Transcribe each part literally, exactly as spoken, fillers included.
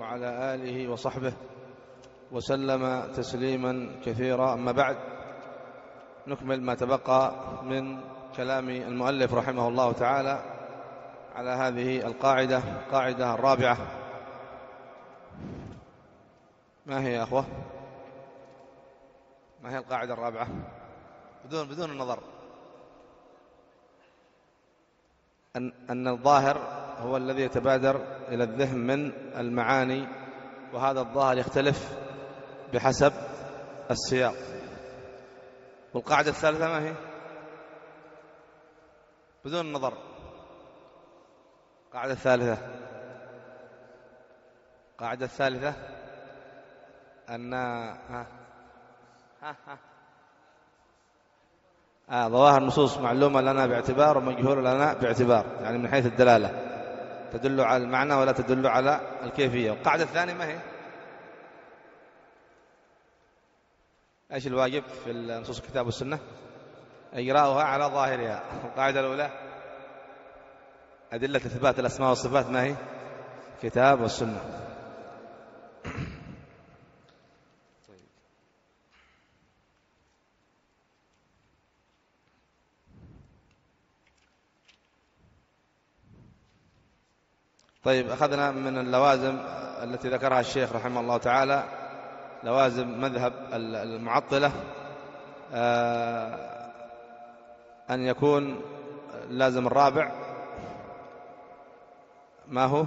وعلى آله وصحبه وسلم تسليما كثيرا. أما بعد، نكمل ما تبقى من كلام المؤلف رحمه الله تعالى على هذه القاعدة، القاعدة الرابعة. ما هي يا أخوة؟ ما هي القاعدة الرابعة؟ بدون بدون النظر. أن أن الظاهر هو الذي يتبادر إلى الذهن من المعاني، وهذا الظاهر يختلف بحسب السياق. والقاعدة الثالثة ما هي؟ بدون النظر. القاعدة الثالثة القاعدة الثالثة أن ها ها ها آه ظواهر النصوص معلومة لنا باعتبار ومجهولة لنا باعتبار، يعني من حيث الدلالة تدل على المعنى ولا تدل على الكيفية. والقاعدة الثانية ما هي؟ ايش الواجب في نصوص الكتاب والسنة؟ إجراؤها على ظاهرها. القاعدة الأولى أدلة إثبات الأسماء والصفات ما هي؟ كتاب والسنة. طيب، أخذنا من اللوازم التي ذكرها الشيخ رحمه الله تعالى لوازم مذهب المعطلة، أن يكون لازم الرابع ما هو؟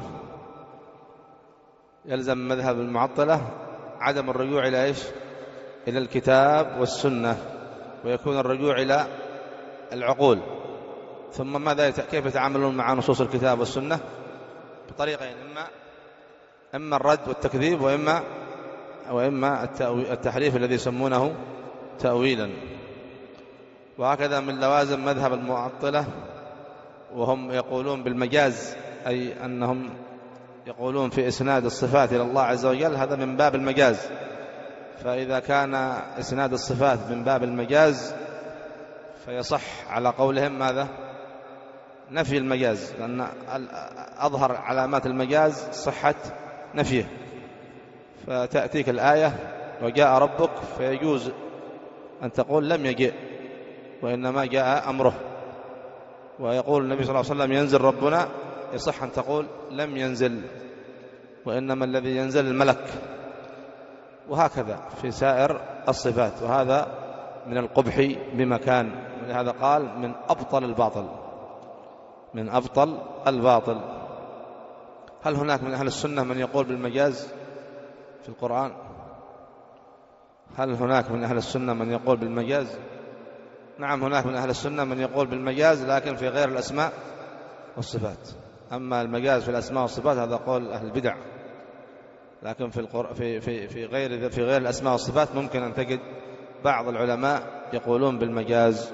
يلزم مذهب المعطلة عدم الرجوع إلى إيش؟ إلى الكتاب والسنة، ويكون الرجوع إلى العقول. ثم ماذا كيف يتعاملون مع نصوص الكتاب والسنة؟ بطريقين، إما إما الرد والتكذيب، وإما وإما التحريف الذي يسمونه تأويلا. وهكذا من لوازم مذهب المعطلة وهم يقولون بالمجاز، أي أنهم يقولون في إسناد الصفات إلى الله عز وجل، هذا من باب المجاز. فإذا كان إسناد الصفات من باب المجاز فيصح على قولهم ماذا؟ نفي المجاز، لأن أظهر علامات المجاز صحة نفيه. فتأتيك الآية وجاء ربك، فيجوز أن تقول لم يجئ، وإنما جاء أمره. ويقول النبي صلى الله عليه وسلم ينزل ربنا، يصح أن تقول لم ينزل، وإنما الذي ينزل الملك. وهكذا في سائر الصفات، وهذا من القبح بمكان. ولهذا قال من أبطل الباطل، من أبطل الباطل. هل هناك من أهل السنة من يقول بالمجاز في القرآن؟ هل هناك من أهل السنة من يقول بالمجاز؟ نعم، هناك من أهل السنة من يقول بالمجاز، لكن في غير الأسماء والصفات. أما المجاز في الأسماء والصفات هذا قول أهل البدع، لكن في القر... في في في غير في غير الأسماء والصفات ممكن أن تجد بعض العلماء يقولون بالمجاز.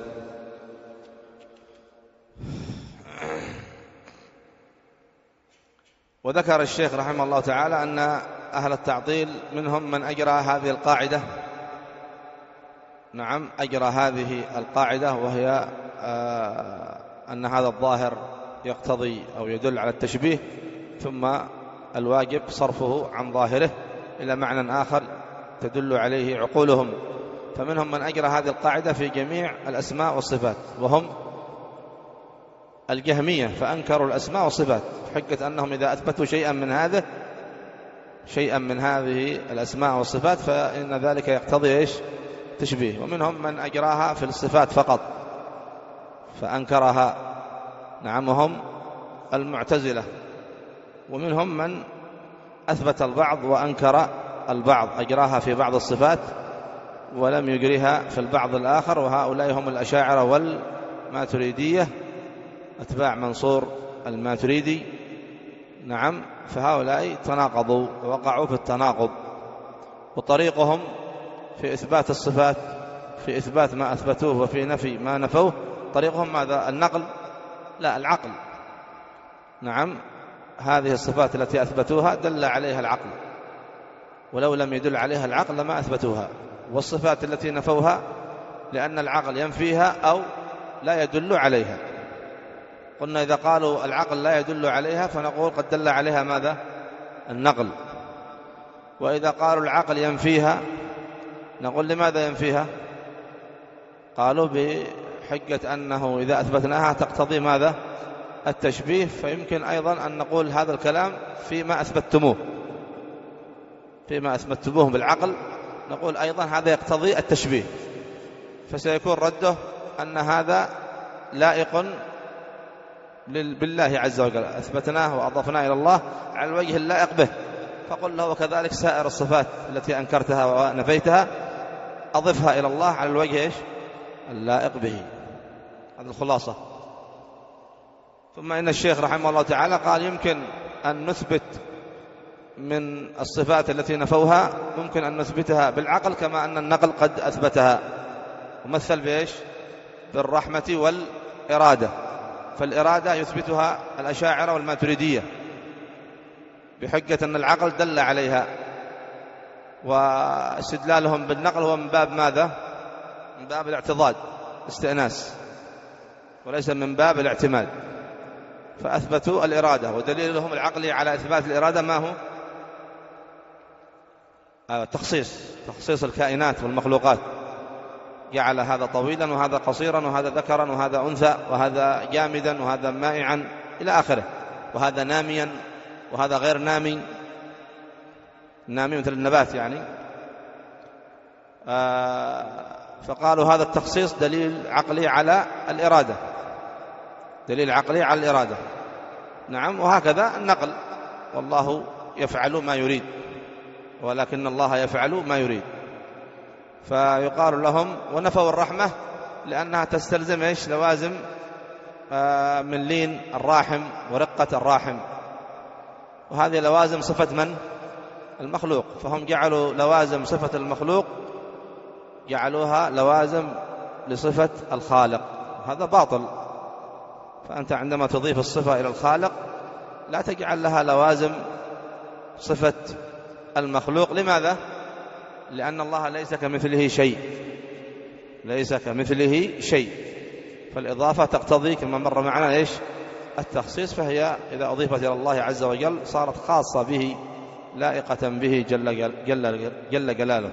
وذكر الشيخ رحمه الله تعالى أن أهل التعطيل منهم من أجرى هذه القاعدة. نعم، أجرى هذه القاعدة، وهي آه أن هذا الظاهر يقتضي أو يدل على التشبيه، ثم الواجب صرفه عن ظاهره إلى معنى آخر تدل عليه عقولهم. فمنهم من أجرى هذه القاعدة في جميع الأسماء والصفات، وهم الجهمية، فأنكروا الأسماء والصفات حجة أنهم إذا أثبتوا شيئا من هذا شيئا من هذه الأسماء والصفات فإن ذلك يقتضي إيش؟ تشبيه. ومنهم من أجراها في الصفات فقط فأنكرها، نعم، وهم المعتزلة. ومنهم من أثبت البعض وأنكر البعض، أجراها في بعض الصفات ولم يجريها في البعض الآخر، وهؤلاء هم الأشاعرة والماتريدية، أتباع منصور الماتريدي. نعم، فهؤلاء تناقضوا ووقعوا في التناقض. وطريقهم في إثبات الصفات، في إثبات ما أثبتوه وفي نفي ما نفوه، طريقهم ماذا؟ النقل؟ لا، العقل. نعم، هذه الصفات التي أثبتوها دل عليها العقل، ولو لم يدل عليها العقل لما أثبتوها. والصفات التي نفوها لأن العقل ينفيها أو لا يدل عليها. قلنا إذا قالوا العقل لا يدل عليها فنقول قد دل عليها ماذا؟ النقل. وإذا قالوا العقل ينفيها نقول لماذا ينفيها؟ قالوا بحجة أنه إذا أثبتناها تقتضي ماذا؟ التشبيه، فيمكن أيضا أن نقول هذا الكلام فيما أثبتموه فيما أثبتموه بالعقل، نقول أيضا هذا يقتضي التشبيه، فسيكون رده أن هذا لائق بالله عز وجل، أثبتناه وأضفناه إلى الله على الوجه اللائق به، فقل له وكذلك سائر الصفات التي أنكرتها ونفيتها أضفها إلى الله على الوجه إيش؟ اللائق به. هذه الخلاصة. ثم إن الشيخ رحمه الله تعالى قال يمكن أن نثبت من الصفات التي نفوها ممكن أن نثبتها بالعقل كما أن النقل قد أثبتها، ومثل بإيش؟ بالرحمة والإرادة، فالإرادة يثبتها الأشاعرة والماتريدية بحجة أن العقل دل عليها، واستدلالهم بالنقل هو من باب ماذا؟ من باب الاعتضاد استئناس، وليس من باب الاعتماد، فأثبتوا الإرادة، ودليلهم العقلي على إثبات الإرادة ما هو؟ آه تخصيص تخصيص الكائنات والمخلوقات، جعل هذا طويلا وهذا قصيرا وهذا ذكرا وهذا أنثى وهذا جامدا وهذا مائعا إلى آخره، وهذا ناميا وهذا غير نامي، نامي مثل النبات يعني. آه فقالوا هذا التخصيص دليل عقلي على الإرادة، دليل عقلي على الإرادة. نعم، وهكذا النقل، والله يفعل ما يريد ولكن الله يفعل ما يريد، فيقال لهم ونفوا الرحمة لأنها تستلزم إيش؟ لوازم آه من لين الراحم ورقة الراحم، وهذه لوازم صفة من؟ المخلوق، فهم جعلوا لوازم صفة المخلوق جعلوها لوازم لصفة الخالق، هذا باطل. فأنت عندما تضيف الصفة إلى الخالق لا تجعل لها لوازم صفة المخلوق. لماذا؟ لأن الله ليس كمثله شيء، ليس كمثله شيء، فالإضافة تقتضي كما مر معنا إيش؟ التخصيص، فهي إذا أضيفت إلى الله عز وجل صارت خاصة به لائقة به جل, جل, جل جلاله.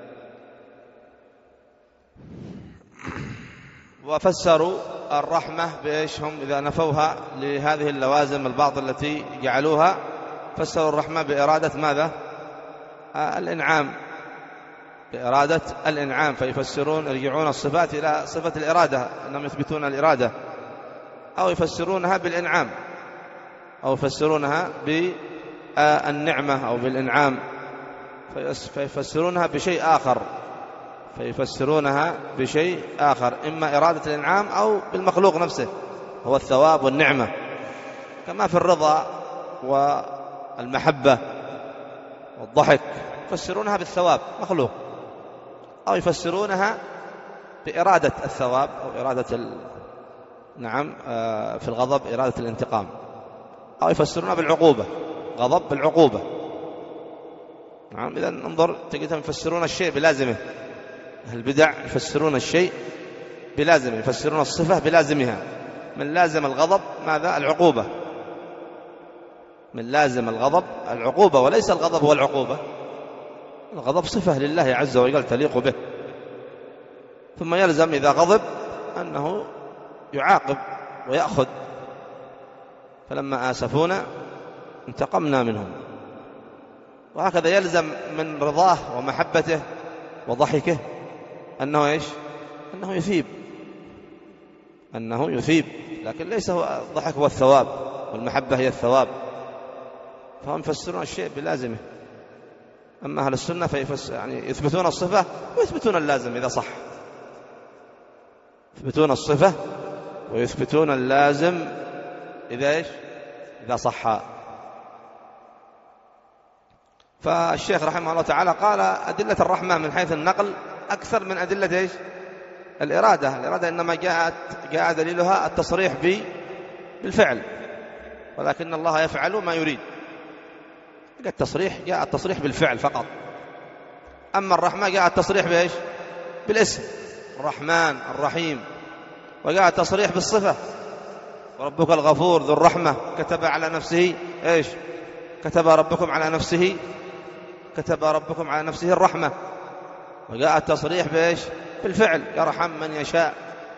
وفسروا الرحمة بإيش هم إذا نفوها لهذه اللوازم الباطل التي جعلوها؟ فسروا الرحمة بإرادة ماذا؟ آه الإنعام، بإرادة الإنعام، فيفسرون يرجعون الصفات إلى صفة الإرادة، أنهم يثبتون الإرادة، أو يفسرونها بالإنعام، أو يفسرونها بالنعمة أو بالإنعام، فيفسرونها بشيء آخر فيفسرونها بشيء آخر إما إرادة الإنعام أو بالمخلوق نفسه هو الثواب والنعمة، كما في الرضا والمحبة والضحك يفسرونها بالثواب مخلوق، أو يفسرونها بإرادة الثواب أو إرادة ال... نعم في الغضب إرادة الانتقام، أو يفسرونها بالعقوبة، غضب بالعقوبة. نعم، إذا انظر تجدهم يفسرون الشيء بلازمه، البدع يفسرون الشيء بلازمه، يفسرون الصفة بلازمها، من لازم الغضب ماذا؟ العقوبة، من لازم الغضب العقوبة، وليس الغضب هو العقوبة، الغضب صفة لله عز وجل تليق به، ثم يلزم إذا غضب أنه يعاقب ويأخذ، فلما آسفونا انتقمنا منهم، وهكذا يلزم من رضاه ومحبته وضحكه أنه إيش؟ أنه يثيب، أنه يثيب، لكن ليس هو الضحك هو الثواب والمحبة هي الثواب، فهم يفسرون الشيء بلازمه. أما أهل السنة فيفسر يعني يثبتون الصفة ويثبتون اللازم إذا صح، يثبتون الصفة ويثبتون اللازم إذا إيش؟ إذا صح. فالشيخ رحمه الله تعالى قال أدلة الرحمة من حيث النقل أكثر من أدلة إيش؟ الإرادة. الإرادة إنما جاءت جاء دليلها التصريح بالفعل، ولكن الله يفعل ما يريد، التصريح جاء التصريح بالفعل فقط. أما الرحمة جاء التصريح بإيش؟ بالاسم، الرحمن الرحيم، وجاء التصريح بالصفة، وربك الغفور ذو الرحمة، كتب على نفسه إيش؟ كتب ربكم على نفسه كتب ربكم على نفسه الرحمة، وجاء التصريح بإيش؟ بالفعل، يرحم من يشاء.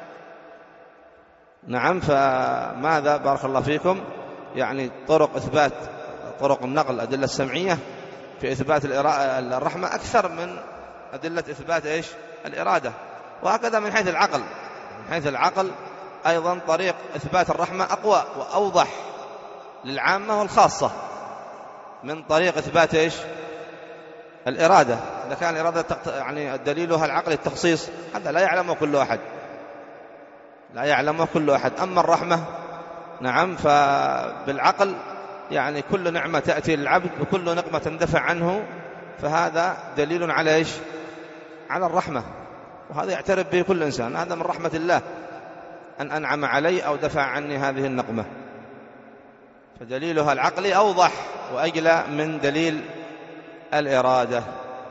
نعم. فماذا بارك الله فيكم يعني طرق إثبات، طرق النقل الأدلة السمعية في إثبات الرحمة أكثر من أدلة إثبات إيش؟ الإرادة. وهكذا من حيث العقل، من حيث العقل أيضا طريق إثبات الرحمة أقوى وأوضح للعامة والخاصة من طريق إثبات إيش؟ الإرادة. إذا كان الإرادة يعني دليلها العقل التخصيص، هذا لا يعلمه كل أحد، لا يعلمه كل أحد. أما الرحمة نعم فبالعقل يعني كل نعمة تأتي للعبد وكل نقمة تندفع عنه، فهذا دليل على إيش؟ على الرحمة، وهذا يعترف به كل إنسان، هذا من رحمة الله أن أنعم علي أو دفع عني هذه النقمة. فدليلها العقلي أوضح وأجلى من دليل الإرادة.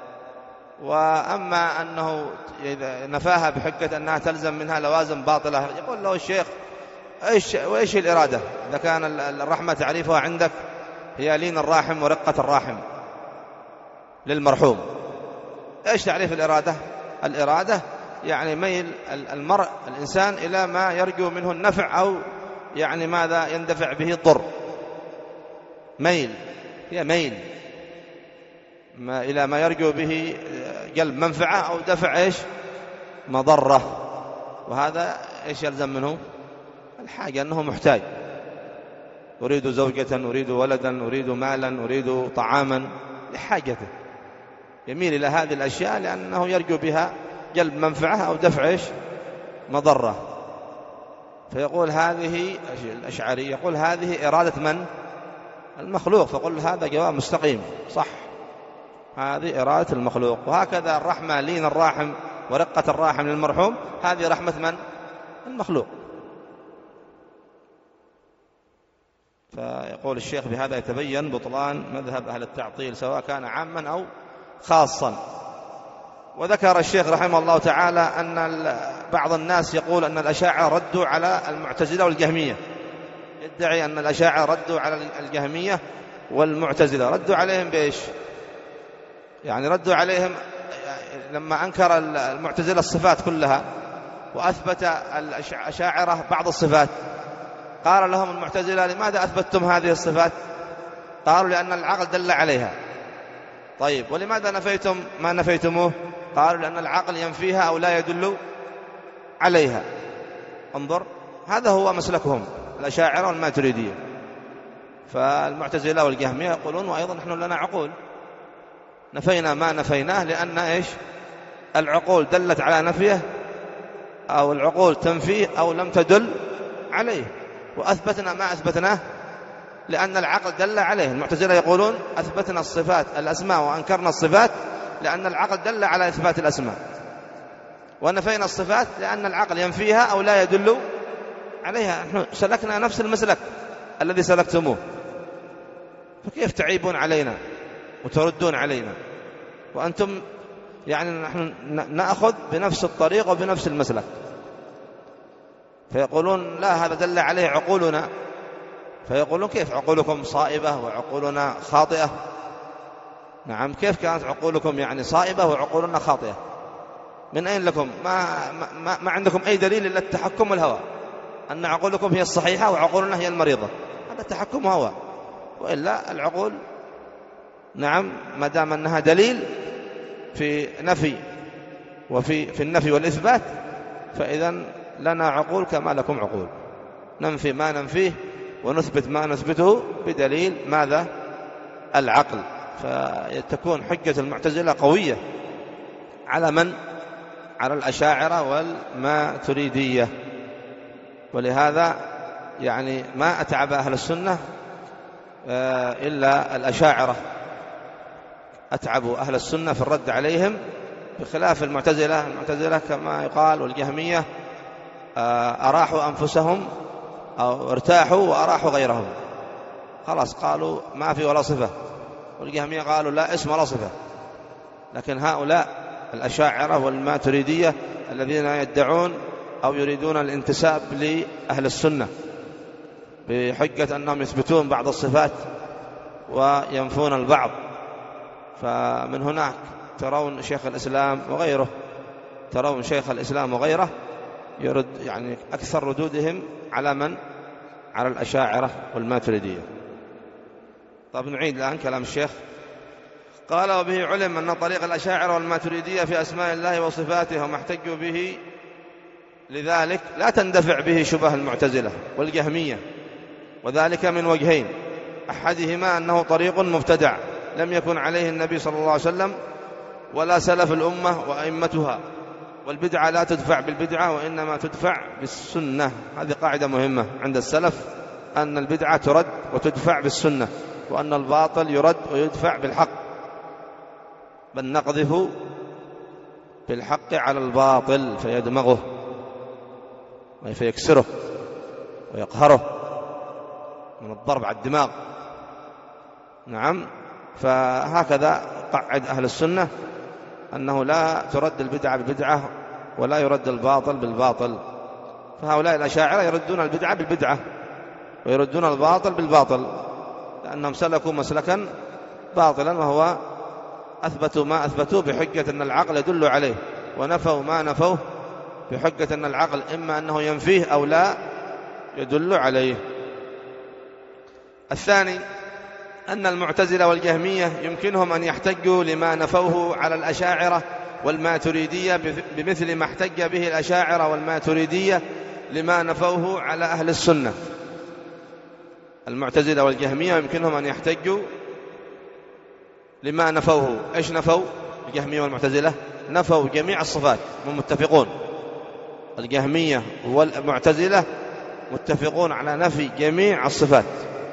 وأما أنه إذا نفاها بحجة أنها تلزم منها لوازم باطلة، يقول له الشيخ إيش وإيش الإرادة؟ إذا كان الرحمة تعريفها عندك هي لين الراحم ورقة الراحم للمرحوم، إيش تعريف الإرادة؟ الإرادة يعني ميل المرء الإنسان إلى ما يرجو منه النفع أو يعني ماذا يندفع به الضر. ميل، هي ميل ما إلى ما يرجو به جلب منفعة أو دفع إيش؟ مضرة. وهذا إيش يلزم منه؟ الحاجة، أنه محتاج، أريد زوجة، أريد ولدا، أريد مالا، أريد طعاما، لحاجته، يميل إلى هذه الأشياء لأنه يرجو بها جلب منفعة أو دفع إيش؟ مضرة. فيقول هذه الأشعري يقول هذه إرادة من؟ المخلوق. فقل هذا جواب مستقيم صح، هذه إرادة المخلوق. وهكذا الرحمة لين الراحم ورقة الراحم للمرحوم، هذه رحمة من؟ المخلوق. فيقول الشيخ بهذا يتبين بطلان مذهب أهل التعطيل سواء كان عاما أو خاصا. وذكر الشيخ رحمه الله تعالى أن بعض الناس يقول أن الأشاعرة ردوا على المعتزلة والجهمية، يدعي أن الأشاعرة ردوا على الجهمية والمعتزلة. ردوا عليهم بإيش؟ يعني ردوا عليهم لما أنكر المعتزلة الصفات كلها وأثبت الأشاعرة بعض الصفات، قال لهم المعتزلة لماذا أثبتتم هذه الصفات؟ قالوا لأن العقل دل عليها. طيب ولماذا نفيتم ما نفيتموه؟ قالوا لأن العقل ينفيها أو لا يدل عليها. انظر، هذا هو مسلكهم الأشاعرة والماتريدية. فالمعتزلة والجهمية يقولون وأيضا نحن لنا عقول، نفينا ما نفيناه لأن إيش؟ العقول دلت على نفيه أو العقول تنفيه أو لم تدل عليه، وأثبتنا ما أثبتناه لأن العقل دل عليه. المعتزلة يقولون أثبتنا الصفات الأسماء وأنكرنا الصفات لأن العقل دل على إثبات الأسماء، ونفينا الصفات لأن العقل ينفيها أو لا يدل عليها. نحن سلكنا نفس المسلك الذي سلكتموه، فكيف تعيبون علينا وتردون علينا وأنتم يعني نحن نأخذ بنفس الطريق وبنفس المسلك؟ فيقولون لا، هذا دل عليه عقولنا. فيقولون كيف عقولكم صائبة وعقولنا خاطئة؟ نعم، كيف كانت عقولكم يعني صائبة وعقولنا خاطئة؟ من أين لكم؟ ما, ما, ما عندكم أي دليل إلا التحكم والهوى، أن عقولكم هي الصحيحة وعقولنا هي المريضة. هذا تحكم هوى، وإلا العقول نعم ما دام أنها دليل في نفي وفي في النفي والإثبات، فإذا لنا عقول كما لكم عقول، ننفي ما ننفيه ونثبت ما نثبته بدليل ماذا؟ العقل. فتكون حجة المعتزلة قوية على من؟ على الأشاعرة والماتريدية. ولهذا يعني ما أتعب أهل السنة إلا الأشاعرة، أتعبوا أهل السنة في الرد عليهم، بخلاف المعتزلة. المعتزلة كما يقال والجهمية أراحوا أنفسهم أو ارتاحوا وأراحوا غيرهم، خلاص قالوا ما في ولا صفة. والجهمية قالوا لا اسم ولا صفة. لكن هؤلاء الأشاعرة والماتريدية الذين يدعون أو يريدون الانتساب لأهل السنة بحجة أنهم يثبتون بعض الصفات وينفون البعض، فمن هناك ترون شيخ الإسلام وغيره ترون شيخ الإسلام وغيره يرد يعني أكثر ردودهم على من؟ على الأشاعرة والماتريدية. طب نعيد الآن كلام الشيخ. قال: وبه علم أن طريق الأشاعرة والماتريدية في أسماء الله وصفاته وما احتجوا به، لذلك لا تندفع به شبه المعتزلة والجهمية، وذلك من وجهين: أحدهما أنه طريق مبتدع لم يكن عليه النبي صلى الله عليه وسلم ولا سلف الأمة وأئمتها، والبدعة لا تدفع بالبدعة وإنما تدفع بالسنة. هذه قاعدة مهمة عند السلف، أن البدعة ترد وتدفع بالسنة، وأن الباطل يرد ويدفع بالحق، بل نقذف بالحق على الباطل فيدمغه فيكسره ويقهره من الضرب على الدماغ. نعم. فهكذا قعد أهل السنة أنه لا ترد البدعة بالبدعة ولا يرد الباطل بالباطل. فهؤلاء الأشاعرة يردون البدعة بالبدعة ويردون الباطل بالباطل، لأنهم سلكوا مسلكا باطلا، وهو أثبتوا ما أثبتوه بحجة أن العقل يدل عليه، ونفوا ما نفوه بحجة أن العقل إما أنه ينفيه أو لا يدل عليه. الثاني أن المعتزلة والجهمية يمكنهم أن يحتجوا لما نفوه على الأشاعرة والماتريدية بمثل ما احتج به الأشاعرة والماتريدية لما نفوه على أهل السنة. المعتزلة والجهمية يمكنهم أن يحتجوا لما نفوه. إيش نفوا الجهمية والمعتزلة؟ نفوا جميع الصفات، هم متفقون. الجهمية والمعتزلة متفقون على نفي جميع الصفات.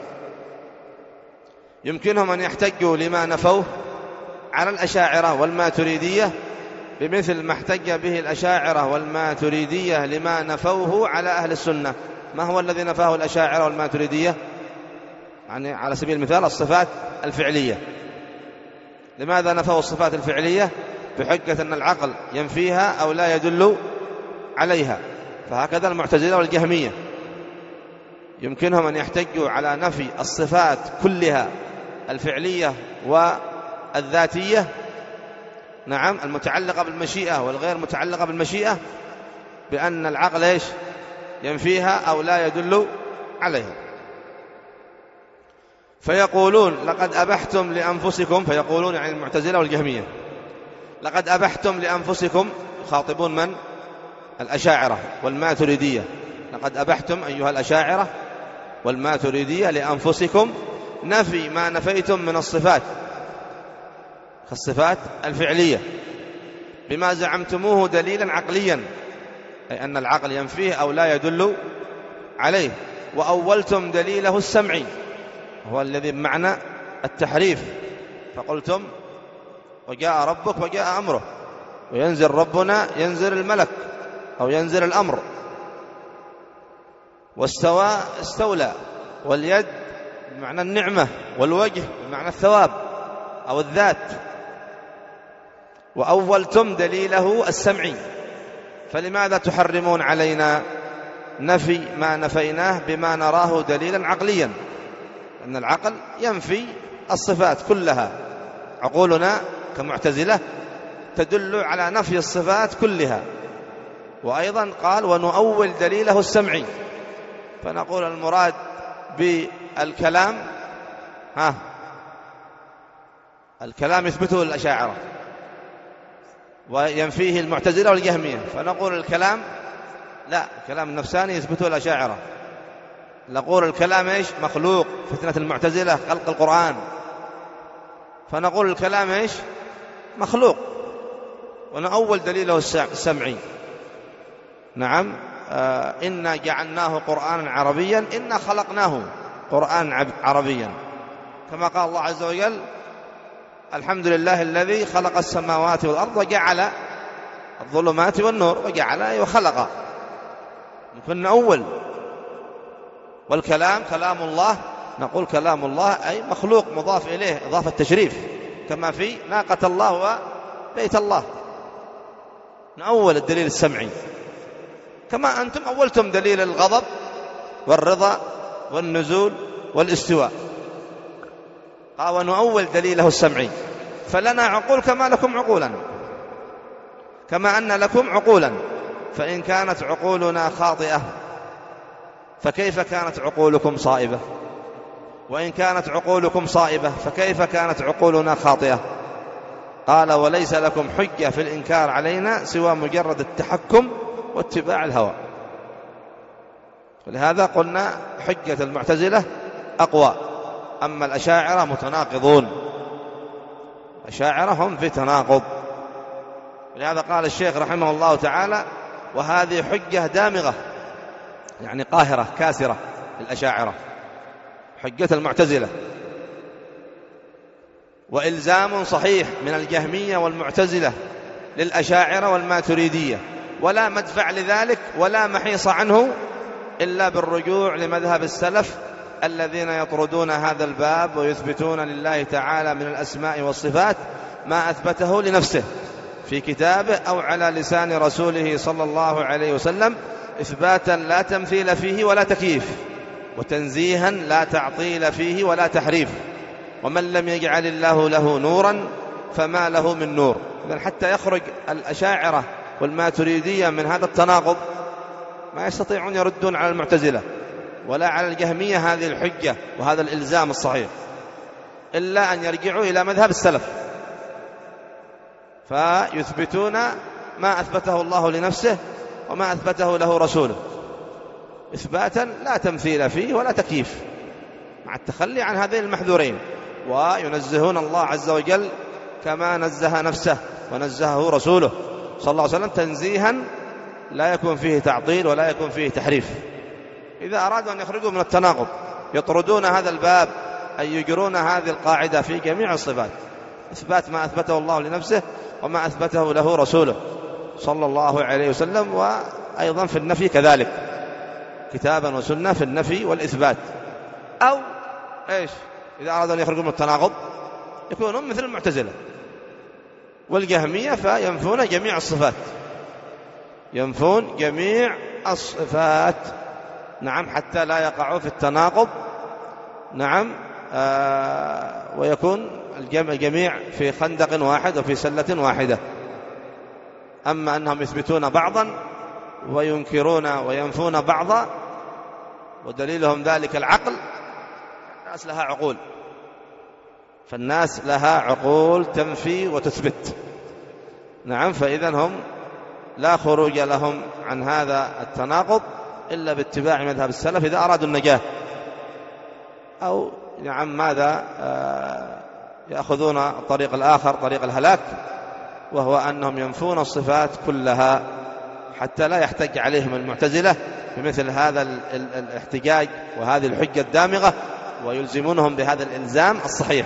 يمكنهم أن يحتجوا لما نفوه على الأشاعرة والماتريدية بمثل ما احتج به الأشاعرة والماتريدية لما نفوه على أهل السنة. ما هو الذي نفاه الأشاعرة والماتريدية؟ يعني على سبيل المثال الصفات الفعلية. لماذا نفوا الصفات الفعلية؟ بحجة أن العقل ينفيها أو لا يدل عليها. فهكذا المعتزلة والجهمية يمكنهم أن يحتجوا على نفي الصفات كلها الفعلية والذاتية، نعم، المتعلقة بالمشيئة والغير متعلقة بالمشيئة، بأن العقل إيش؟ ينفيها أو لا يدل عليها. فيقولون: لقد أبحتم لأنفسكم، فيقولون عن المعتزلة والجهمية: لقد أبحتم لأنفسكم، يخاطبون من؟ الأشاعرة والماتريدية. لقد أبحتم أيها الأشاعرة والماتريدية لأنفسكم نفي ما نفيتم من الصفات كالصفات الفعلية بما زعمتموه دليلا عقليا، أي أن العقل ينفيه أو لا يدل عليه، وأولتم دليله السمعي، هو الذي بمعنى التحريف، فقلتم: وجاء ربك وجاء أمره، وينزل ربنا ينزل الملك أو ينزل الأمر، واستوى استولى، واليد بمعنى النعمة، والوجه بمعنى الثواب أو الذات. وأولتم دليله السمعي، فلماذا تحرمون علينا نفي ما نفيناه بما نراه دليلا عقليا؟ أن العقل ينفي الصفات كلها، عقولنا كمعتزلة تدل على نفي الصفات كلها. وأيضا قال: ونؤول دليله السمعي، فنقول المراد بالكلام ها الكلام يثبته الأشاعرة وينفيه المعتزلة والجهمية، فنقول الكلام لا، الكلام النفساني يثبته الأشاعرة. نقول الكلام إيش؟ مخلوق، فتنة المعتزلة خلق القرآن، فنقول الكلام إيش؟ مخلوق، ونؤول دليله السمعي. نعم. آه إنا جعلناه قرآنا عربيا، إنا خلقناه قرآن عربيا، كما قال الله عز وجل: الحمد لله الذي خلق السماوات والأرض وجعل الظلمات والنور، وجعل وخلق. ممكن نأول. والكلام كلام الله، نقول كلام الله أي مخلوق مضاف إليه إضافة تشريف، كما في ناقة الله وبيت الله. نأول الدليل السمعي، كما أنتم أولتم دليل الغضب والرضا والنزول والاستواء. قال: ونؤول دليله السمعي. فلنا عقول كما لكم عقولا، كما أن لكم عقولا. فإن كانت عقولنا خاطئة فكيف كانت عقولكم صائبة؟ وإن كانت عقولكم صائبة فكيف كانت عقولنا خاطئة؟ قال وليس لكم حجة في الإنكار علينا سوى مجرد التحكم واتباع الهوى. ولهذا قلنا حجة المعتزلة أقوى، أما الأشاعرة متناقضون، الأشاعرة هم في تناقض. ولهذا قال الشيخ رحمه الله تعالى وهذه حجة دامغة، يعني قاهرة كاسرة للأشاعرة، حجة المعتزلة. وإلزام صحيح من الجهمية والمعتزلة للأشاعرة والماتريدية، ولا مدفع لذلك ولا محيص عنه إلا بالرجوع لمذهب السلف الذين يطردون هذا الباب ويثبتون لله تعالى من الأسماء والصفات ما أثبته لنفسه في كتابه أو على لسان رسوله صلى الله عليه وسلم، إثباتا لا تمثيل فيه ولا تكييف، وتنزيها لا تعطيل فيه ولا تحريف. ومن لم يجعل الله له نورا فما له من نور. إذن حتى يخرج الأشاعرة والماتريدية من هذا التناقض ما يستطيعون يردون على المعتزلة ولا على الجهمية هذه الحجة وهذا الإلزام الصحيح، إلا أن يرجعوا إلى مذهب السلف فيثبتون ما أثبته الله لنفسه وما أثبته له رسوله، إثباتا لا تمثيل فيه ولا تكييف، مع التخلي عن هذين المحذورين، وينزهون الله عز وجل كما نزه نفسه ونزهه رسوله صلى الله عليه وسلم تنزيها لا يكون فيه تعطيل ولا يكون فيه تحريف. إذا أرادوا أن يخرجوا من التناقض يطردون هذا الباب، أي يجرون هذه القاعدة في جميع الصفات، إثبات ما أثبته الله لنفسه وما أثبته له رسوله صلى الله عليه وسلم، وأيضا في النفي كذلك كتابا وسنة في النفي والإثبات. أو إيش إذا أرادوا أن يخرجوا من التناقض يكونون مثل المعتزلة والجهمية فينفون جميع الصفات، ينفون جميع الصفات، نعم، حتى لا يقعوا في التناقض، نعم، آه ويكون الجميع في خندق واحد وفي سلة واحدة. أما أنهم يثبتون بعضا وينكرون وينفون بعضا، ودليلهم ذلك العقل. الناس لها عقول، فالناس لها عقول تنفي وتثبت، نعم، فإذا هم لا خروج لهم عن هذا التناقض إلا باتباع مذهب السلف إذا أرادوا النجاة، أو نعم ماذا يأخذون الطريق الآخر طريق الهلاك، وهو أنهم ينفون الصفات كلها حتى لا يحتج عليهم المعتزلة بمثل هذا الاحتجاج وهذه الحجة الدامغة، ويلزمونهم بهذا الإلزام الصحيح.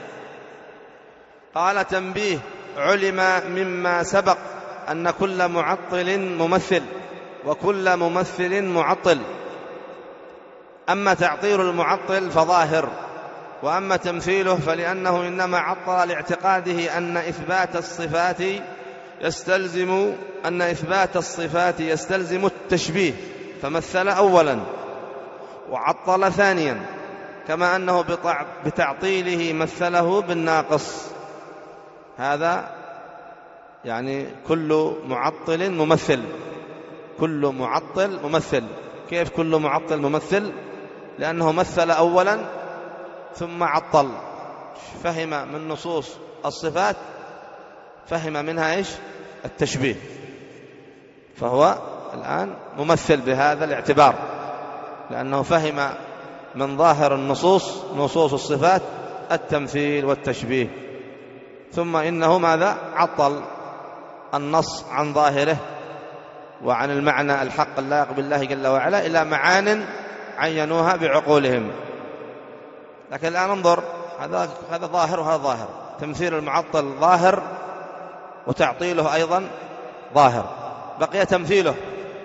قال تنبيه: علم مما سبق أن كل معطل ممثل وكل ممثل معطل، أما تعطيل المعطل فظاهر، وأما تمثيله فلأنه إنما عطل لاعتقاده أن إثبات الصفات يستلزم أن إثبات الصفات يستلزم التشبيه، فمثل أولا وعطل ثانيا، كما أنه بتعطيله مثله بالناقص. هذا يعني كل معطل ممثل، كل معطل ممثل. كيف كل معطل ممثل؟ لأنه مثل أولا ثم عطل، فهم من نصوص الصفات، فهم منها إيش؟ التشبيه، فهو الآن ممثل بهذا الاعتبار، لأنه فهم من ظاهر النصوص نصوص الصفات التمثيل والتشبيه. ثم إنه ماذا؟ عطل النص عن ظاهره وعن المعنى الحق اللائق بالله جل وعلا إلى معان عينوها بعقولهم. لكن الآن انظر، هذا هذا ظاهر وهذا ظاهر، تمثيل المعطل ظاهر وتعطيله أيضا ظاهر، بقي تمثيله.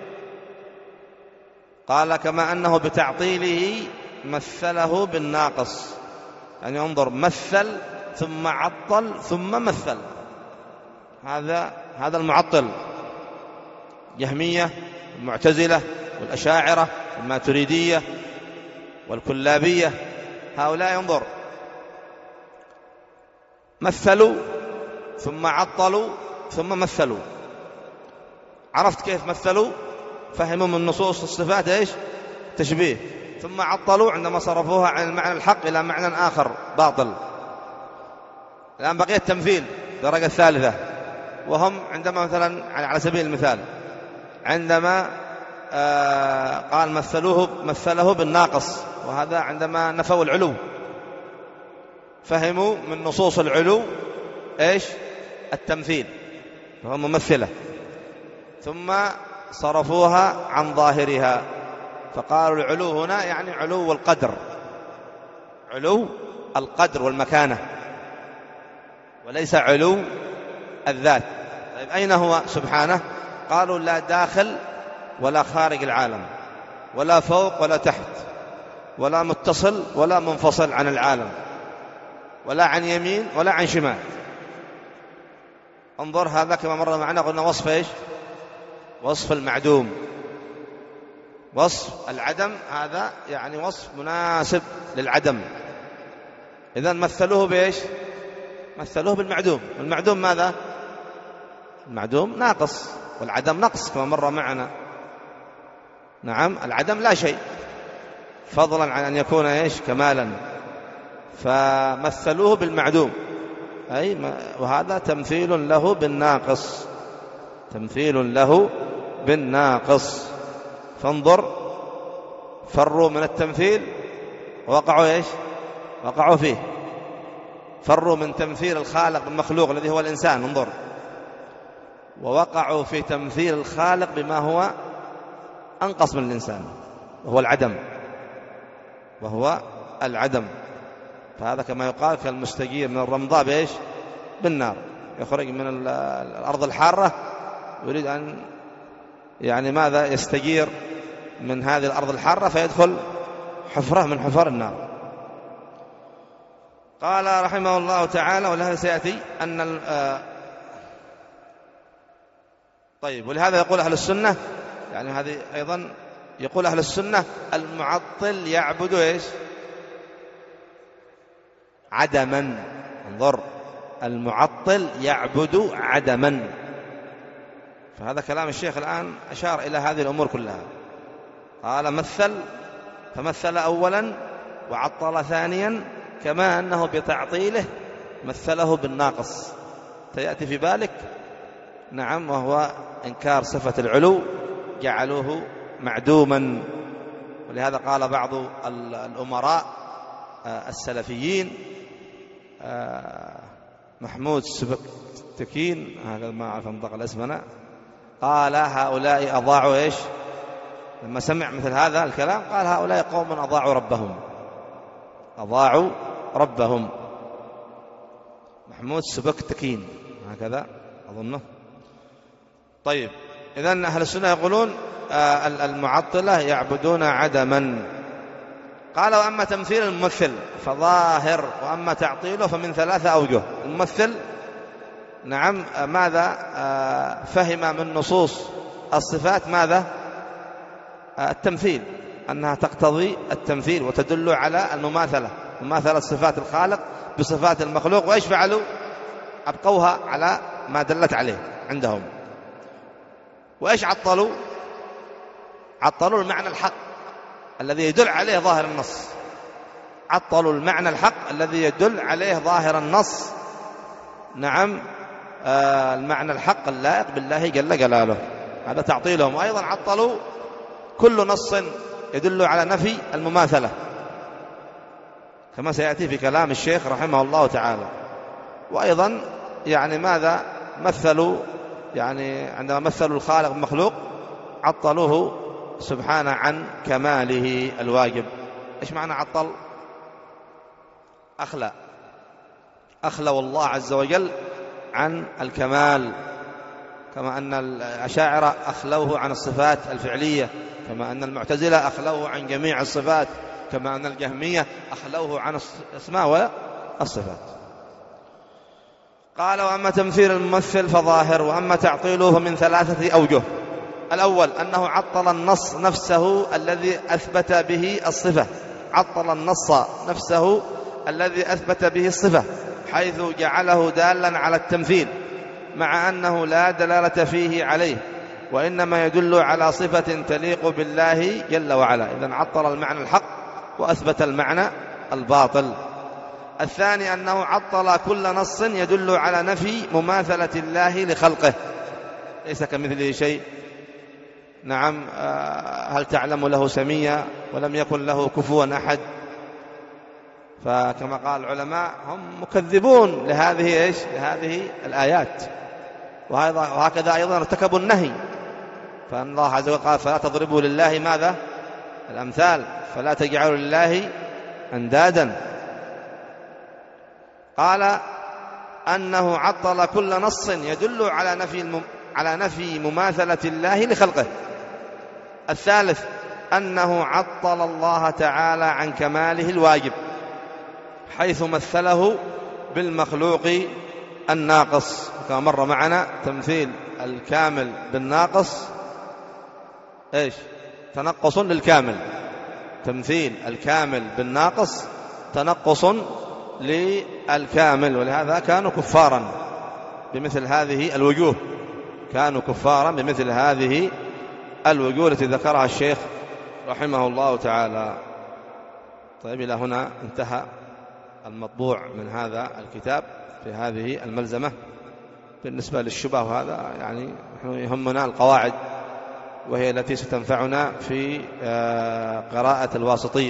قال كما أنه بتعطيله مثله بالناقص، يعني انظر، مثل ثم عطل ثم مثل، هذا هذا المعطل. جهمية المعتزلة والأشاعرة والماتريدية والكلابية، هؤلاء انظر مثلوا ثم عطلوا ثم مثلوا. عرفت كيف مثلوا؟ فهموا من نصوص الصفات إيش؟ تشبيه. ثم عطلوا عندما صرفوها عن المعنى الحق إلى معنى آخر باطل. الآن بقي التمثيل درجة الثالثة، وهم عندما مثلا على سبيل المثال عندما آه قال مثلوه مثله بالناقص، وهذا عندما نفوا العلو فهموا من نصوص العلو إيش؟ التمثيل، فهم ممثلة. ثم صرفوها عن ظاهرها فقالوا العلو هنا يعني علو القدر، علو القدر والمكانة، وليس علو الذات. طيب أين هو سبحانه؟ قالوا لا داخل ولا خارج العالم، ولا فوق ولا تحت، ولا متصل ولا منفصل عن العالم، ولا عن يمين ولا عن شمال. انظر، هذا كما مر معنا قلنا وصف إيش؟ وصف المعدوم، وصف العدم، هذا يعني وصف مناسب للعدم. إذن مثلوه بإيش؟ مثلوه بالمعدوم. والمعدوم ماذا؟ المعدوم ناقص، والعدم نقص كما مر معنا. نعم، العدم لا شيء فضلا عن أن يكون إيش؟ كمالا. فمثلوه بالمعدوم، أي وهذا تمثيل له بالناقص، تمثيل له بالناقص. فانظر، فروا من التمثيل ووقعوا إيش؟ وقعوا فيه. فروا من تمثيل الخالق بالمخلوق الذي هو الإنسان، انظر، ووقعوا في تمثيل الخالق بما هو أنقص من الإنسان وهو العدم، وهو العدم. فهذا كما يقال كالمستجير من الرمضاء بإيش؟ بالنار. يخرج من الأرض الحارة يريد أن يعني ماذا؟ يستجير من هذه الأرض الحارة فيدخل حفرة من حفر النار. قال رحمه الله تعالى، ولهذا سيأتي أن طيب ولهذا يقول أهل السنة، يعني هذه أيضا يقول أهل السنة المعطل يعبد إيش؟ عدما. انظر، المعطل يعبد عدما. فهذا كلام الشيخ الآن أشار إلى هذه الأمور كلها. قال مثل، فمثل أولا وعطل ثانيا، كما أنه بتعطيله مثله بالناقص سيأتي في بالك. نعم، وهو إنكار صفة العلو، جعلوه معدوما. ولهذا قال بعض الأمراء السلفيين، محمود سبكتكين، هذا ما أعرف أنطق الاسم، قال هؤلاء أضاعوا إيش؟ لما سمع مثل هذا الكلام قال هؤلاء قوم أضاعوا ربهم، أضاعوا ربهم. محمود سبكتكين هكذا أظنه. طيب، إذن أهل السنة يقولون المعطلة يعبدون عدما. قال وأما تمثيل الممثل فظاهر، وأما تعطيله فمن ثلاثة أوجه. الممثل نعم ماذا فهم من نصوص الصفات؟ ماذا؟ التمثيل، أنها تقتضي التمثيل وتدل على المماثلة، مماثلة صفات الخالق بصفات المخلوق. وإيش فعلوا؟ أبقوها على ما دلت عليه عندهم. وإيش عطلوا؟ عطلوا المعنى الحق الذي يدل عليه ظاهر النص. عطلوا المعنى الحق الذي يدل عليه ظاهر النص. نعم، آه المعنى الحق اللائق بالله جل جلاله، هذا تعطيلهم. وأيضا عطلوا كل نص يدل على نفي المماثلة، كما سيأتي في كلام الشيخ رحمه الله تعالى. وأيضا يعني ماذا؟ مثلوا يعني عندما مثلوا الخالق بالمخلوق عطلوه سبحانه عن كماله الواجب. إيش معنى عطل؟ أخلى، أخلوا الله عز وجل عن الكمال، كما أن الأشاعرة أخلوه عن الصفات الفعلية، كما أن المعتزلة أخلوه عن جميع الصفات، كما أن الجهمية أخلوه عن الأسماء والصفات. قال وأما تمثيل الممثل فظاهر، وأما تعطيله فمن ثلاثة أوجه. الأول أنه عطل النص نفسه الذي أثبت به الصفة، عطل النص نفسه الذي أثبت به الصفة. حيث جعله دالا على التمثيل مع أنه لا دلالة فيه عليه، وإنما يدل على صفة تليق بالله جل وعلا. إذن عطل المعنى الحق وأثبت المعنى الباطل. الثاني أنه عطل كل نص يدل على نفي مماثلة الله لخلقه، ليس كمثله شيء. نعم، هل تعلم له سميا، ولم يكن له كفوا أحد. فكما قال العلماء هم مكذبون لهذه إيش؟ لهذه الآيات. وهكذا أيضا ارتكبوا النهي، فأن الله عز وجل قال فلا تضربوا لله ماذا؟ الأمثال، فلا تجعلوا لله أندادا. قال أنه عطل كل نص يدل على نفي الم... على نفي مماثلة الله لخلقه. الثالث أنه عطل الله تعالى عن كماله الواجب، حيث مثله بالمخلوق الناقص. كما مر معنا تمثيل الكامل بالناقص إيش؟ تنقص للكامل. تمثيل الكامل بالناقص تنقص للكامل، ولهذا كانوا كفارا بمثل هذه الوجوه، كانوا كفارا بمثل هذه الوجوه التي ذكرها الشيخ رحمه الله تعالى. طيب، إلى هنا انتهى المطبوع من هذا الكتاب في هذه الملزمة. بالنسبة للشبه وهذا يعني يهمنا القواعد، وهي التي ستنفعنا في قراءة الواسطية.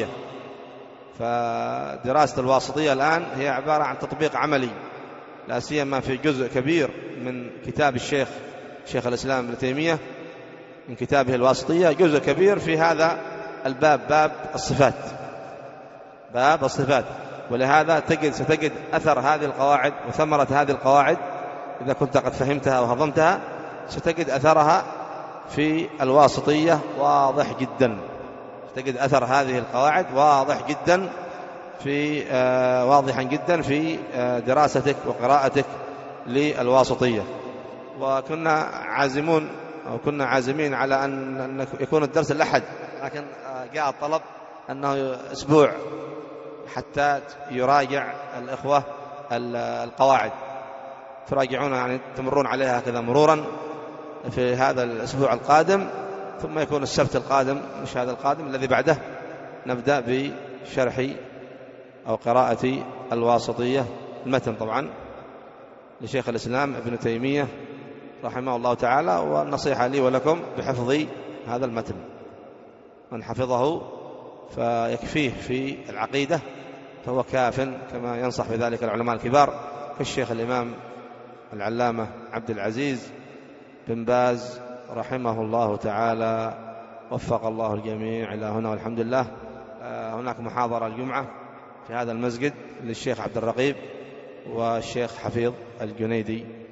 فدراسة الواسطية الآن هي عبارة عن تطبيق عملي، لا سيما في جزء كبير من كتاب الشيخ شيخ الإسلام ابن تيمية، من كتابه الواسطية جزء كبير في هذا الباب، باب الصفات، باب الصفات. ولهذا تجد ستجد أثر هذه القواعد وثمرة هذه القواعد إذا كنت قد فهمتها وهضمتها، ستجد أثرها في الواسطية واضح جدا. ستجد أثر هذه القواعد واضح جدا في آه واضحا جدا في آه دراستك وقراءتك للواسطية. وكنا عازمون أو كنا عازمين على أن يكون الدرس الأحد، لكن آه جاء الطلب أنه أسبوع حتى يراجع الإخوة القواعد، تراجعون يعني تمرون عليها كذا مرورا في هذا الأسبوع القادم، ثم يكون السبت القادم مش هذا القادم الذي بعده نبدأ بشرح أو قراءة الواسطية، المتن طبعا لشيخ الإسلام ابن تيمية رحمه الله تعالى. والنصيحة لي ولكم بحفظ هذا المتن، من حفظه فيكفيه في العقيدة فهو كاف، كما ينصح بذلك العلماء الكبار كالشيخ الإمام العلامة عبد العزيز بن باز رحمه الله تعالى. وفق الله الجميع إلى هنا والحمد لله. هناك محاضرة الجمعة في هذا المسجد للشيخ عبد الرقيب والشيخ حفيظ الجنيدي